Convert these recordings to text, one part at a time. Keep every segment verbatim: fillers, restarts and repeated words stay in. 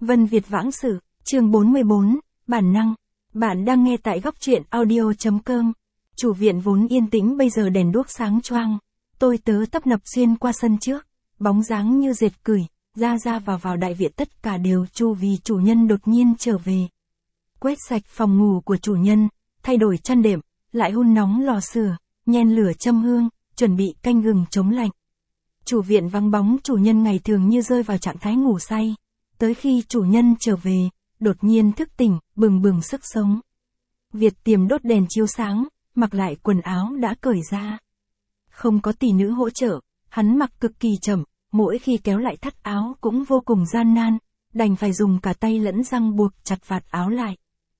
Vân Việt Vãng Sử, chương bốn mươi bốn, Bản năng. Bạn đang nghe tại góc truyện audio.com. Chủ viện vốn yên tĩnh bây giờ đèn đuốc sáng choang. Tôi tớ tấp nập xuyên qua sân trước, bóng dáng như dệt cửi, ra ra vào vào đại viện tất cả đều chu vì chủ nhân đột nhiên trở về. Quét sạch phòng ngủ của chủ nhân, thay đổi chăn đệm, lại hun nóng lò sưởi, nhen lửa châm hương, chuẩn bị canh gừng chống lạnh. Chủ viện vắng bóng chủ nhân ngày thường như rơi vào trạng thái ngủ say. Tới khi chủ nhân trở về, đột nhiên thức tỉnh, bừng bừng sức sống. Việt Tiềm đốt đèn chiếu sáng, mặc lại quần áo đã cởi ra. Không có tỷ nữ hỗ trợ, hắn mặc cực kỳ chậm, mỗi khi kéo lại thắt áo cũng vô cùng gian nan, đành phải dùng cả tay lẫn răng buộc chặt vạt áo lại.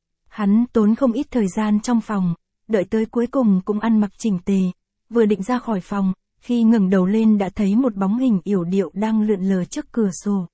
Hắn tốn không ít thời gian trong phòng, đợi tới cuối cùng cũng ăn mặc chỉnh tề, vừa định ra khỏi phòng, khi ngẩng đầu lên đã thấy một bóng hình yểu điệu đang lượn lờ trước cửa sổ.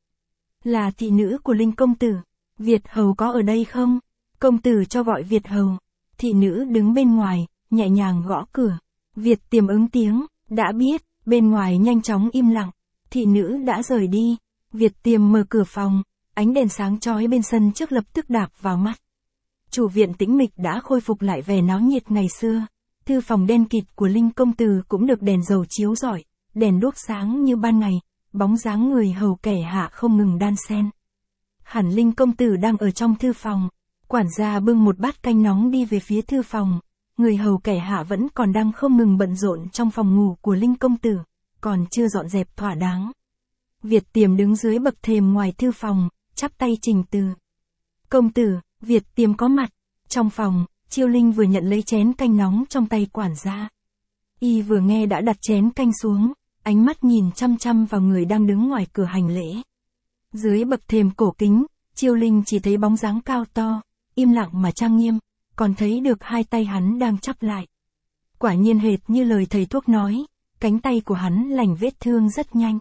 Là thị nữ của Linh công tử. Việt hầu có ở đây không? Công tử cho gọi Việt hầu. Thị nữ đứng bên ngoài, nhẹ nhàng gõ cửa. Việt Tiềm ứng tiếng, đã biết, bên ngoài nhanh chóng im lặng. Thị nữ đã rời đi. Việt Tiềm mở cửa phòng, ánh đèn sáng chói bên sân trước lập tức đạp vào mắt. Chủ viện tĩnh mịch đã khôi phục lại vẻ náo nhiệt ngày xưa. Thư phòng đen kịt của Linh công tử cũng được đèn dầu chiếu rọi, đèn đuốc sáng như ban ngày. Bóng dáng người hầu kẻ hạ không ngừng đan xen. Hẳn Linh công tử đang ở trong thư phòng. Quản gia bưng một bát canh nóng đi về phía thư phòng. Người hầu kẻ hạ vẫn còn đang không ngừng bận rộn trong phòng ngủ của Linh công tử, còn chưa dọn dẹp thỏa đáng. Việt Tiềm đứng dưới bậc thềm ngoài thư phòng, chắp tay trình từ. Công tử, Việt Tiềm có mặt. Trong phòng, Chiêu Linh vừa nhận lấy chén canh nóng trong tay quản gia. Y vừa nghe đã đặt chén canh xuống. Ánh mắt nhìn chăm chăm vào người đang đứng ngoài cửa hành lễ. Dưới bậc thềm cổ kính, Chiêu Linh chỉ thấy bóng dáng cao to, im lặng mà trang nghiêm, còn thấy được hai tay hắn đang chắp lại. Quả nhiên hệt như lời thầy thuốc nói, cánh tay của hắn lành vết thương rất nhanh.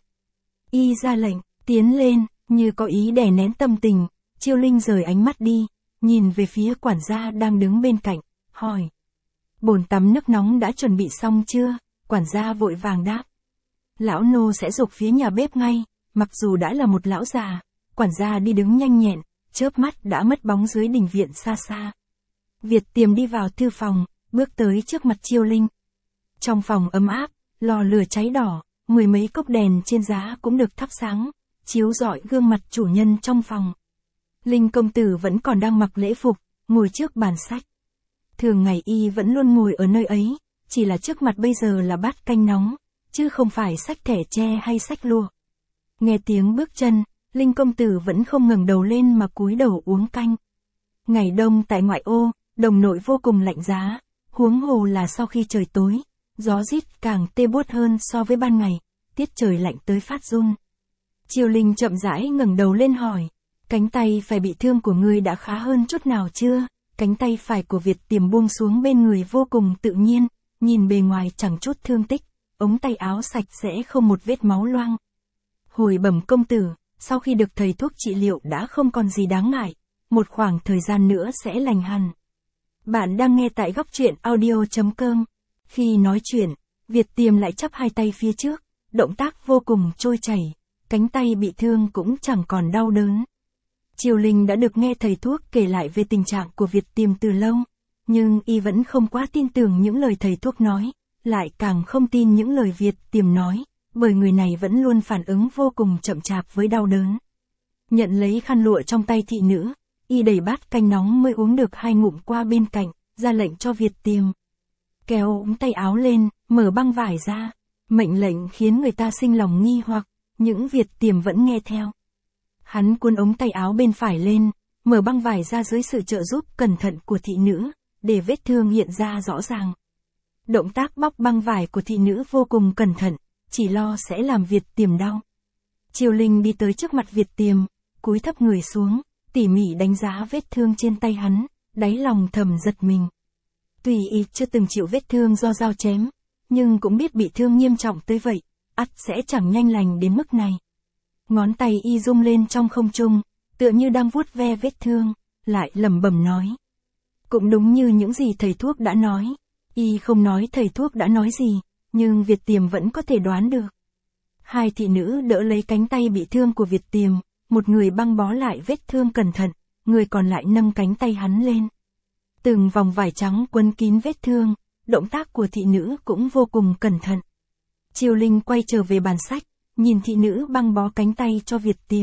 Y ra lệnh, tiến lên, như có ý đè nén tâm tình, Chiêu Linh rời ánh mắt đi, nhìn về phía quản gia đang đứng bên cạnh, hỏi. Bồn tắm nước nóng đã chuẩn bị xong chưa? Quản gia vội vàng đáp. Lão nô sẽ giục phía nhà bếp ngay, mặc dù đã là một lão già, quản gia đi đứng nhanh nhẹn, chớp mắt đã mất bóng dưới đình viện xa xa. Việt Tiềm đi vào thư phòng, bước tới trước mặt Chiêu Linh. Trong phòng ấm áp, lò lửa cháy đỏ, mười mấy cốc đèn trên giá cũng được thắp sáng, chiếu rọi gương mặt chủ nhân trong phòng. Linh công tử vẫn còn đang mặc lễ phục, ngồi trước bàn sách. Thường ngày y vẫn luôn ngồi ở nơi ấy, chỉ là trước mặt bây giờ là bát canh nóng, chứ không phải sách thẻ tre hay sách lụa. Nghe tiếng bước chân, Linh công tử vẫn không ngẩng đầu lên mà cúi đầu uống canh. Ngày đông tại ngoại ô, đồng nội vô cùng lạnh giá, huống hồ là sau khi trời tối, gió rít càng tê buốt hơn so với ban ngày, tiết trời lạnh tới phát run. Chiêu Linh chậm rãi ngẩng đầu lên hỏi, cánh tay phải bị thương của ngươi đã khá hơn chút nào chưa? Cánh tay phải của Việt Tiềm buông xuống bên người vô cùng tự nhiên, nhìn bề ngoài chẳng chút thương tích. Ống tay áo sạch sẽ không một vết máu loang. Hồi bẩm công tử, sau khi được thầy thuốc trị liệu đã không còn gì đáng ngại, một khoảng thời gian nữa sẽ lành hẳn. Bạn đang nghe tại góc truyện audio.com. Khi nói chuyện, Việt Tiềm lại chắp hai tay phía trước, động tác vô cùng trôi chảy, cánh tay bị thương cũng chẳng còn đau đớn. Chiêu Linh đã được nghe thầy thuốc kể lại về tình trạng của Việt Tiềm từ lâu, nhưng y vẫn không quá tin tưởng những lời thầy thuốc nói. Lại càng không tin những lời Việt Tiềm nói, bởi người này vẫn luôn phản ứng vô cùng chậm chạp với đau đớn. Nhận lấy khăn lụa trong tay thị nữ, y đẩy bát canh nóng mới uống được hai ngụm qua bên cạnh, ra lệnh cho Việt Tiềm. Kéo ống tay áo lên, mở băng vải ra, mệnh lệnh khiến người ta sinh lòng nghi hoặc, những Việt Tiềm vẫn nghe theo. Hắn cuốn ống tay áo bên phải lên, mở băng vải ra dưới sự trợ giúp cẩn thận của thị nữ, để vết thương hiện ra rõ ràng. Động tác bóc băng vải của thị nữ vô cùng cẩn thận, chỉ lo sẽ làm Việt Tiềm đau. Chiêu Linh đi tới trước mặt Việt Tiềm, cúi thấp người xuống, tỉ mỉ đánh giá vết thương trên tay hắn, đáy lòng thầm giật mình. Tuy y chưa từng chịu vết thương do dao chém, nhưng cũng biết bị thương nghiêm trọng tới vậy, ắt sẽ chẳng nhanh lành đến mức này. Ngón tay y rung lên trong không trung, tựa như đang vuốt ve vết thương, lại lẩm bẩm nói. Cũng đúng như những gì thầy thuốc đã nói. Y không nói thầy thuốc đã nói gì, nhưng Việt Tiềm vẫn có thể đoán được. Hai thị nữ đỡ lấy cánh tay bị thương của Việt Tiềm, một người băng bó lại vết thương cẩn thận, người còn lại nâng cánh tay hắn lên. Từng vòng vải trắng quấn kín vết thương, động tác của thị nữ cũng vô cùng cẩn thận. Chiêu Linh quay trở về bàn sách, nhìn thị nữ băng bó cánh tay cho Việt Tiềm.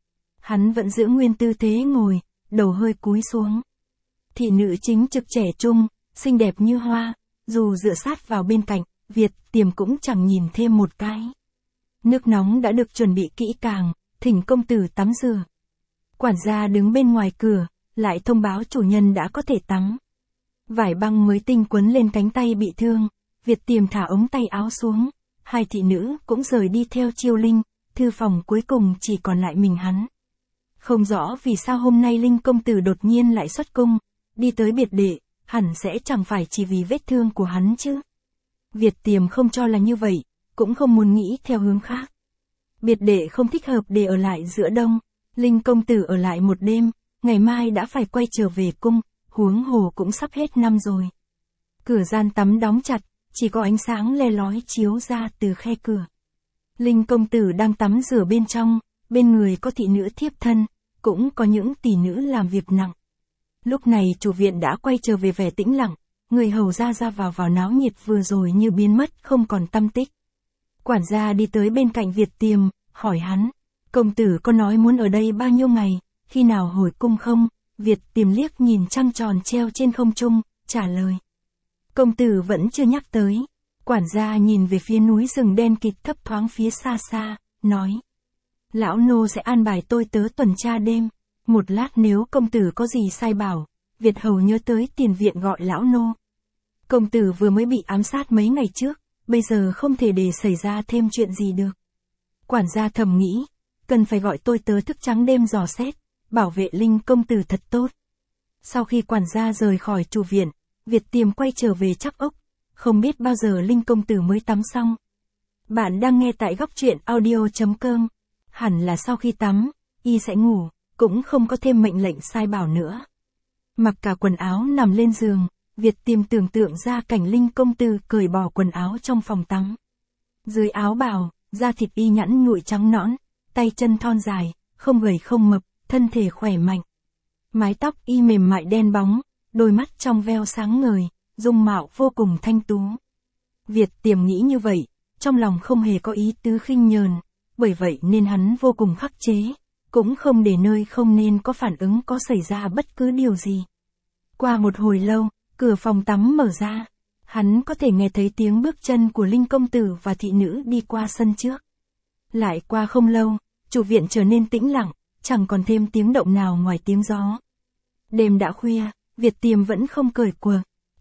Hắn vẫn giữ nguyên tư thế ngồi, đầu hơi cúi xuống. Thị nữ chính trực trẻ trung, xinh đẹp như hoa, dù dựa sát vào bên cạnh, Việt Tiềm cũng chẳng nhìn thêm một cái. Nước nóng đã được chuẩn bị kỹ càng, thỉnh công tử tắm rửa. Quản gia đứng bên ngoài cửa, lại thông báo chủ nhân đã có thể tắm. Vải băng mới tinh quấn lên cánh tay bị thương, Việt Tiềm thả ống tay áo xuống, hai thị nữ cũng rời đi theo Chiêu Linh, thư phòng cuối cùng chỉ còn lại mình hắn. Không rõ vì sao hôm nay Linh công tử đột nhiên lại xuất cung, đi tới biệt đệ, hẳn sẽ chẳng phải chỉ vì vết thương của hắn chứ. Việt Tiềm không cho là như vậy, cũng không muốn nghĩ theo hướng khác. Biệt đệ không thích hợp để ở lại giữa đông, Linh công tử ở lại một đêm, ngày mai đã phải quay trở về cung, huống hồ cũng sắp hết năm rồi. Cửa gian tắm đóng chặt, chỉ có ánh sáng le lói chiếu ra từ khe cửa. Linh công tử đang tắm rửa bên trong, bên người có thị nữ thiếp thân, cũng có những tỷ nữ làm việc nặng. Lúc này chủ viện đã quay trở về vẻ tĩnh lặng, người hầu ra ra vào vào náo nhiệt vừa rồi như biến mất không còn tăm tích. Quản gia đi tới bên cạnh Việt Tiềm, hỏi hắn, công tử có nói muốn ở đây bao nhiêu ngày, khi nào hồi cung không? Việt Tiềm liếc nhìn trăng tròn treo trên không trung, trả lời. Công tử vẫn chưa nhắc tới. Quản gia nhìn về phía núi rừng đen kịt thấp thoáng phía xa xa, nói. Lão nô sẽ an bài tôi tớ tuần tra đêm. Một lát nếu công tử có gì sai bảo, Việt hầu nhớ tới tiền viện gọi lão nô. Công tử vừa mới bị ám sát mấy ngày trước, bây giờ không thể để xảy ra thêm chuyện gì được. Quản gia thầm nghĩ, cần phải gọi tôi tớ thức trắng đêm dò xét, bảo vệ Linh công tử thật tốt. Sau khi quản gia rời khỏi chủ viện, Việt Tiềm quay trở về Trắc Ốc, không biết bao giờ Linh công tử mới tắm xong. Bạn đang nghe tại góc truyện audio chấm com, hẳn là sau khi tắm, y sẽ ngủ, cũng không có thêm mệnh lệnh sai bảo nữa. Mặc cả quần áo nằm lên giường, Việt Tiềm tưởng tượng ra cảnh Linh công tử cởi bỏ quần áo trong phòng tắm. Dưới áo bào, da thịt y nhẵn nhụi trắng nõn, tay chân thon dài, không gầy không mập, thân thể khỏe mạnh. Mái tóc y mềm mại đen bóng, đôi mắt trong veo sáng ngời, dung mạo vô cùng thanh tú. Việt Tiềm nghĩ như vậy, trong lòng không hề có ý tứ khinh nhờn, bởi vậy nên hắn vô cùng khắc chế, cũng không để nơi không nên có phản ứng có xảy ra bất cứ điều gì. Qua một hồi lâu, cửa phòng tắm mở ra, hắn có thể nghe thấy tiếng bước chân của Linh công tử và thị nữ đi qua sân trước. Lại qua không lâu, chủ viện trở nên tĩnh lặng, chẳng còn thêm tiếng động nào ngoài tiếng gió. Đêm đã khuya, Việt Tiềm vẫn không cởi quần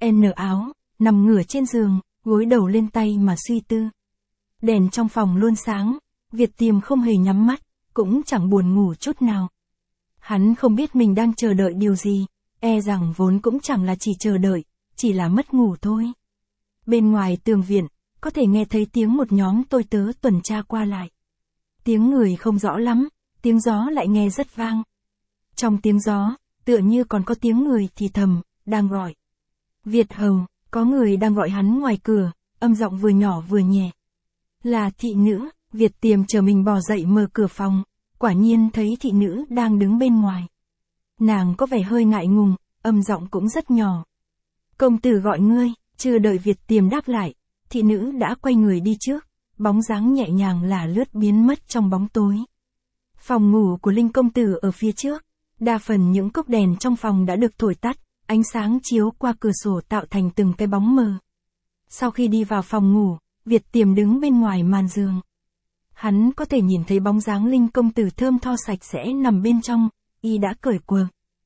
áo, nằm ngửa trên giường, gối đầu lên tay mà suy tư. Đèn trong phòng luôn sáng, Việt Tiềm không hề nhắm mắt, cũng chẳng buồn ngủ chút nào. Hắn không biết mình đang chờ đợi điều gì, e rằng vốn cũng chẳng là chỉ chờ đợi, chỉ là mất ngủ thôi. Bên ngoài tường viện, có thể nghe thấy tiếng một nhóm tôi tớ tuần tra qua lại. Tiếng người không rõ lắm, tiếng gió lại nghe rất vang. Trong tiếng gió, tựa như còn có tiếng người thì thầm, đang gọi. Việt hầu, có người đang gọi hắn ngoài cửa, âm giọng vừa nhỏ vừa nhẹ. Là thị nữ, Việt Tiềm chờ mình bò dậy mở cửa phòng, quả nhiên thấy thị nữ đang đứng bên ngoài. Nàng có vẻ hơi ngại ngùng, âm giọng cũng rất nhỏ. Công tử gọi ngươi, chưa đợi Việt Tiềm đáp lại, thị nữ đã quay người đi trước, bóng dáng nhẹ nhàng lả lướt biến mất trong bóng tối. Phòng ngủ của Linh công tử ở phía trước, đa phần những cốc đèn trong phòng đã được thổi tắt, ánh sáng chiếu qua cửa sổ tạo thành từng cái bóng mờ. Sau khi đi vào phòng ngủ, Việt Tiềm đứng bên ngoài màn giường. Hắn có thể nhìn thấy bóng dáng Linh công tử thơm tho sạch sẽ nằm bên trong, y đã cởi quần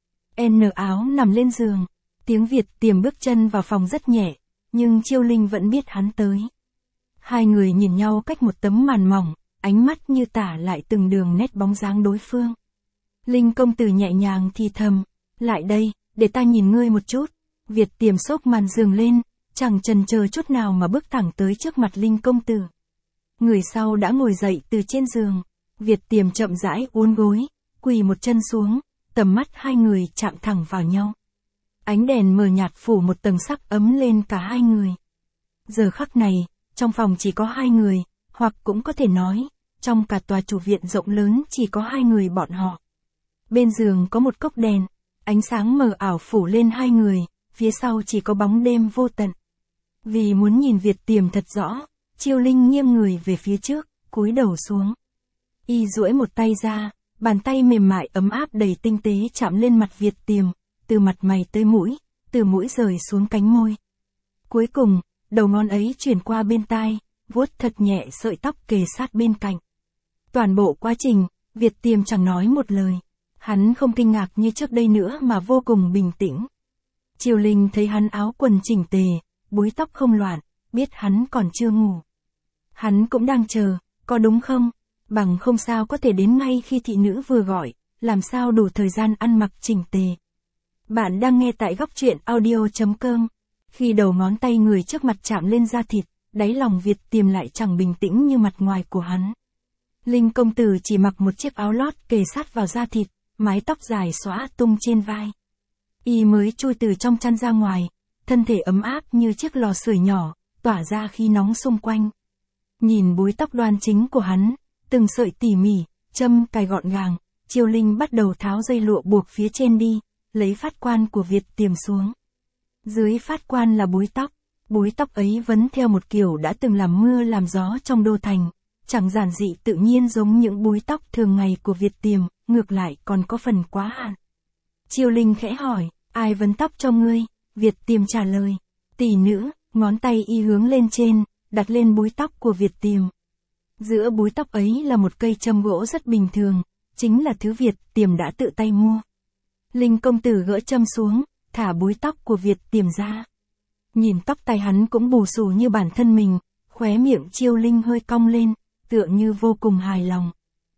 áo nằm lên giường. Tiếng Việt Tiềm bước chân vào phòng rất nhẹ, nhưng Chiêu Linh vẫn biết hắn tới. Hai người nhìn nhau cách một tấm màn mỏng, ánh mắt như tả lại từng đường nét bóng dáng đối phương. Linh công tử nhẹ nhàng thì thầm, lại đây, để ta nhìn ngươi một chút. Việt Tiềm xốc màn giường lên, chẳng chần chờ chút nào mà bước thẳng tới trước mặt Linh công tử. Người sau đã ngồi dậy từ trên giường, Việt Tiềm chậm rãi uốn gối, quỳ một chân xuống, tầm mắt hai người chạm thẳng vào nhau. Ánh đèn mờ nhạt phủ một tầng sắc ấm lên cả hai người. Giờ khắc này, trong phòng chỉ có hai người, hoặc cũng có thể nói, trong cả tòa chủ viện rộng lớn chỉ có hai người bọn họ. Bên giường có một cốc đèn, ánh sáng mờ ảo phủ lên hai người, phía sau chỉ có bóng đêm vô tận. Vì muốn nhìn Việt Tiềm thật rõ, Chiêu Linh nghiêng người về phía trước, cúi đầu xuống. Y duỗi một tay ra, bàn tay mềm mại ấm áp đầy tinh tế chạm lên mặt Việt Tiềm, từ mặt mày tới mũi, từ mũi rời xuống cánh môi. Cuối cùng, đầu ngón ấy chuyển qua bên tai, vuốt thật nhẹ sợi tóc kề sát bên cạnh. Toàn bộ quá trình, Việt Tiềm chẳng nói một lời. Hắn không kinh ngạc như trước đây nữa mà vô cùng bình tĩnh. Chiêu Linh thấy hắn áo quần chỉnh tề, búi tóc không loạn, biết hắn còn chưa ngủ. Hắn cũng đang chờ, có đúng không? Bằng không sao có thể đến ngay khi thị nữ vừa gọi, làm sao đủ thời gian ăn mặc chỉnh tề. Bạn đang nghe tại góc truyện audio chấm com. Khi đầu ngón tay người trước mặt chạm lên da thịt, đáy lòng Việt Tiềm lại chẳng bình tĩnh như mặt ngoài của hắn. Linh công tử chỉ mặc một chiếc áo lót kề sát vào da thịt, mái tóc dài xõa tung trên vai. Y mới chui từ trong chăn ra ngoài, thân thể ấm áp như chiếc lò sưởi nhỏ, tỏa ra khí nóng xung quanh. Nhìn búi tóc đoan chính của hắn, từng sợi tỉ mỉ, châm cài gọn gàng, Chiêu Linh bắt đầu tháo dây lụa buộc phía trên đi, lấy phát quan của Việt Tiềm xuống. Dưới phát quan là búi tóc, búi tóc ấy vẫn theo một kiểu đã từng làm mưa làm gió trong đô thành, chẳng giản dị tự nhiên giống những búi tóc thường ngày của Việt Tiềm, ngược lại còn có phần quá hạn. Chiêu Linh khẽ hỏi, ai vấn tóc cho ngươi? Việt Tiềm trả lời, tỷ nữ, ngón tay y hướng lên trên, đặt lên búi tóc của Việt Tiềm. Giữa búi tóc ấy là một cây châm gỗ rất bình thường, chính là thứ Việt Tiềm đã tự tay mua. Linh công tử gỡ châm xuống, thả búi tóc của Việt Tiềm ra. Nhìn tóc tai hắn cũng bù xù như bản thân mình, khóe miệng Chiêu Linh hơi cong lên, tựa như vô cùng hài lòng.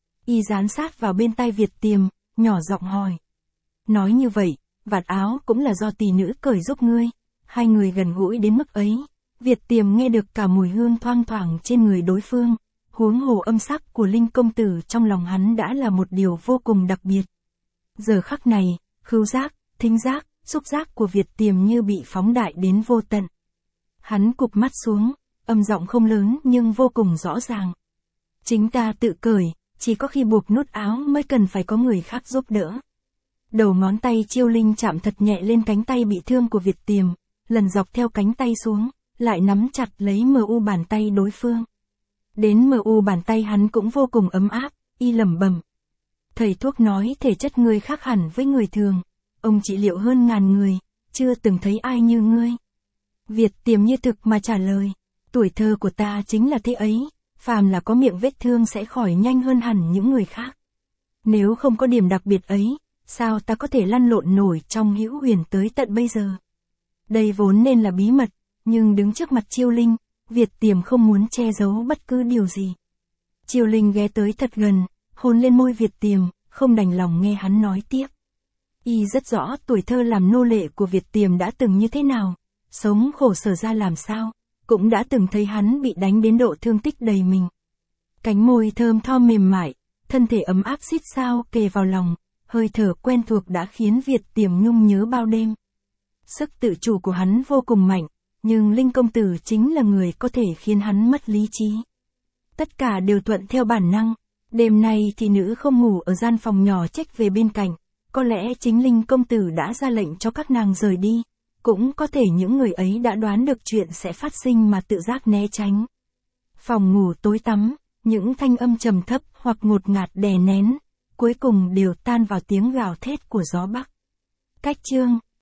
Y dán sát vào bên tai Việt Tiềm, nhỏ giọng hỏi. Nói như vậy, vạt áo cũng là do tỷ nữ cởi giúp ngươi. Hai người gần gũi đến mức ấy, Việt Tiềm nghe được cả mùi hương thoang thoảng trên người đối phương, huống hồ âm sắc của Linh công tử trong lòng hắn đã là một điều vô cùng đặc biệt. Giờ khắc này, khứu giác, thính giác, xúc giác của Việt Tiềm như bị phóng đại đến vô tận. Hắn cụp mắt xuống, âm giọng không lớn nhưng vô cùng rõ ràng. Chính ta tự cởi, chỉ có khi buộc nút áo mới cần phải có người khác giúp đỡ. Đầu ngón tay Chiêu Linh chạm thật nhẹ lên cánh tay bị thương của Việt Tiềm, lần dọc theo cánh tay xuống, lại nắm chặt lấy mờ u bàn tay đối phương. Đến mờ u bàn tay hắn cũng vô cùng ấm áp, y lẩm bẩm. Thầy thuốc nói thể chất ngươi khác hẳn với người thường, ông trị liệu hơn ngàn người, chưa từng thấy ai như ngươi. Việt Tiềm như thực mà trả lời, tuổi thơ của ta chính là thế ấy, phàm là có miệng vết thương sẽ khỏi nhanh hơn hẳn những người khác. Nếu không có điểm đặc biệt ấy, sao ta có thể lăn lộn nổi trong hữu huyền tới tận bây giờ? Đây vốn nên là bí mật, nhưng đứng trước mặt Chiêu Linh, Việt Tiềm không muốn che giấu bất cứ điều gì. Chiêu Linh ghé tới thật gần, hôn lên môi Việt Tiềm, không đành lòng nghe hắn nói tiếp. Y rất rõ tuổi thơ làm nô lệ của Việt Tiềm đã từng như thế nào, sống khổ sở ra làm sao, cũng đã từng thấy hắn bị đánh đến độ thương tích đầy mình. Cánh môi thơm tho mềm mại, thân thể ấm áp xít sao kề vào lòng, hơi thở quen thuộc đã khiến Việt Tiềm nhung nhớ bao đêm. Sức tự chủ của hắn vô cùng mạnh, nhưng Linh công tử chính là người có thể khiến hắn mất lý trí. Tất cả đều thuận theo bản năng. Đêm nay thì nữ không ngủ ở gian phòng nhỏ chếch về bên cạnh, có lẽ chính Linh công tử đã ra lệnh cho các nàng rời đi, cũng có thể những người ấy đã đoán được chuyện sẽ phát sinh mà tự giác né tránh. Phòng ngủ tối tăm, những thanh âm trầm thấp hoặc ngột ngạt đè nén, cuối cùng đều tan vào tiếng gào thét của gió bắc. Cách chương